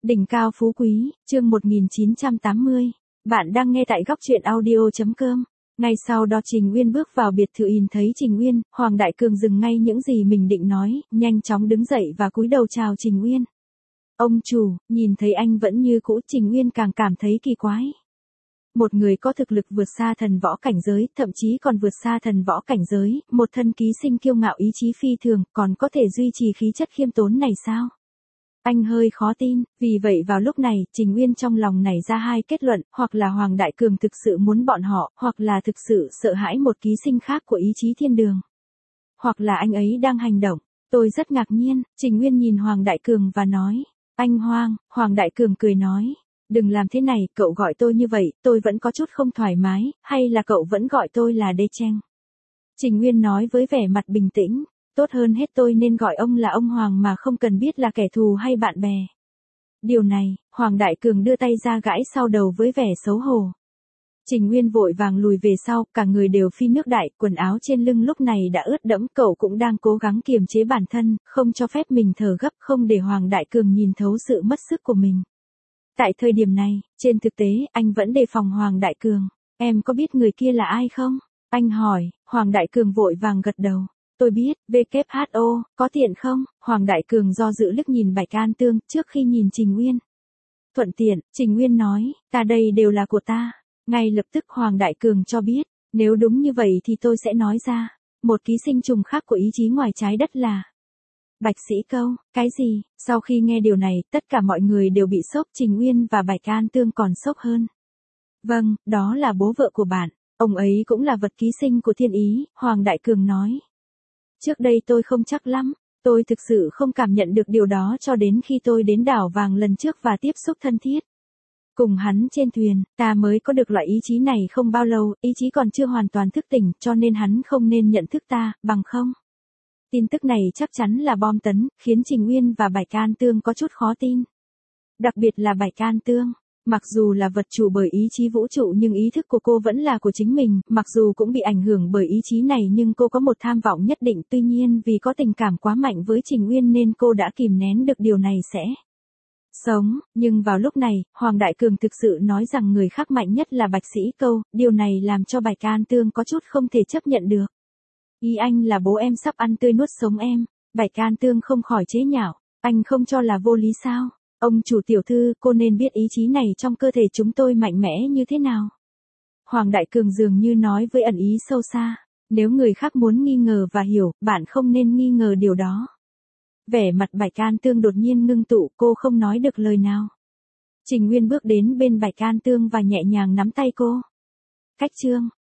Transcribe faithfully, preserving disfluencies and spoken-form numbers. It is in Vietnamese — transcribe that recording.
Đỉnh cao phú quý, chương một nghìn chín trăm tám mươi. Bạn đang nghe tại góc truyện audio chấm com. Ngay sau đó Trình Uyên bước vào biệt thự, nhìn thấy Trình Uyên, Hoàng Đại Cường dừng ngay những gì mình định nói, nhanh chóng đứng dậy và cúi đầu chào Trình Uyên. Ông chủ, nhìn thấy anh vẫn như cũ, Trình Uyên càng cảm thấy kỳ quái. Một người có thực lực vượt xa thần võ cảnh giới, thậm chí còn vượt xa thần võ cảnh giới, một thân ký sinh kiêu ngạo ý chí phi thường, còn có thể duy trì khí chất khiêm tốn này sao? Anh hơi khó tin, vì vậy vào lúc này, Trình Uyên trong lòng nảy ra hai kết luận, hoặc là Hoàng Đại Cường thực sự muốn bọn họ, hoặc là thực sự sợ hãi một ký sinh khác của ý chí thiên đường. Hoặc là anh ấy đang hành động. Tôi rất ngạc nhiên, Trình Uyên nhìn Hoàng Đại Cường và nói, anh Hoàng, Hoàng Đại Cường cười nói, đừng làm thế này, cậu gọi tôi như vậy, tôi vẫn có chút không thoải mái, hay là cậu vẫn gọi tôi là Đê Cheng. Trình Uyên nói với vẻ mặt bình tĩnh. Tốt hơn hết tôi nên gọi ông là ông Hoàng mà không cần biết là kẻ thù hay bạn bè. Điều này, Hoàng Đại Cường đưa tay ra gãi sau đầu với vẻ xấu hổ. Trình Uyên vội vàng lùi về sau, cả người đều phi nước đại, quần áo trên lưng lúc này đã ướt đẫm, cậu cũng đang cố gắng kiềm chế bản thân, không cho phép mình thở gấp, không để Hoàng Đại Cường nhìn thấu sự mất sức của mình. Tại thời điểm này, trên thực tế, anh vẫn đề phòng Hoàng Đại Cường. Em có biết người kia là ai không? Anh hỏi, Hoàng Đại Cường vội vàng gật đầu. Tôi biết, vê kép hát o, có tiện không? Hoàng Đại Cường do dự liếc nhìn Bạch An Tương, trước khi nhìn Trình Uyên. Thuận tiện, Trình Uyên nói, ta đây đều là của ta. Ngay lập tức Hoàng Đại Cường cho biết, nếu đúng như vậy thì tôi sẽ nói ra. Một ký sinh trùng khác của ý chí ngoài trái đất là Bạch Sĩ Câu. Cái gì? Sau khi nghe điều này, tất cả mọi người đều bị sốc, Trình Uyên và Bạch An Tương còn sốc hơn. Vâng, đó là bố vợ của bạn. Ông ấy cũng là vật ký sinh của thiên ý, Hoàng Đại Cường nói. Trước đây tôi không chắc lắm, tôi thực sự không cảm nhận được điều đó cho đến khi tôi đến đảo vàng lần trước và tiếp xúc thân thiết. Cùng hắn trên thuyền, ta mới có được loại ý chí này không bao lâu, ý chí còn chưa hoàn toàn thức tỉnh, cho nên hắn không nên nhận thức ta, bằng không. Tin tức này chắc chắn là bom tấn, khiến Trình Uyên và Bạch An Tương có chút khó tin. Đặc biệt là Bạch An Tương. Mặc dù là vật chủ bởi ý chí vũ trụ nhưng ý thức của cô vẫn là của chính mình, mặc dù cũng bị ảnh hưởng bởi ý chí này nhưng cô có một tham vọng nhất định, tuy nhiên vì có tình cảm quá mạnh với Trình Uyên nên cô đã kìm nén được điều này sẽ sống, nhưng vào lúc này, Hoàng Đại Cường thực sự nói rằng người khác mạnh nhất là Bạch Sĩ Câu, điều này làm cho Bạch An Tương có chút không thể chấp nhận được. Ý anh là bố em sắp ăn tươi nuốt sống em, Bạch An Tương không khỏi chế nhạo, anh không cho là vô lý sao? Ông chủ tiểu thư, cô nên biết ý chí này trong cơ thể chúng tôi mạnh mẽ như thế nào. Hoàng Đại Cường dường như nói với ẩn ý sâu xa. Nếu người khác muốn nghi ngờ và hiểu, bạn không nên nghi ngờ điều đó. Vẻ mặt Bạch An Tương đột nhiên ngưng tụ, cô không nói được lời nào. Trình Uyên bước đến bên Bạch An Tương và nhẹ nhàng nắm tay cô. Cách chương,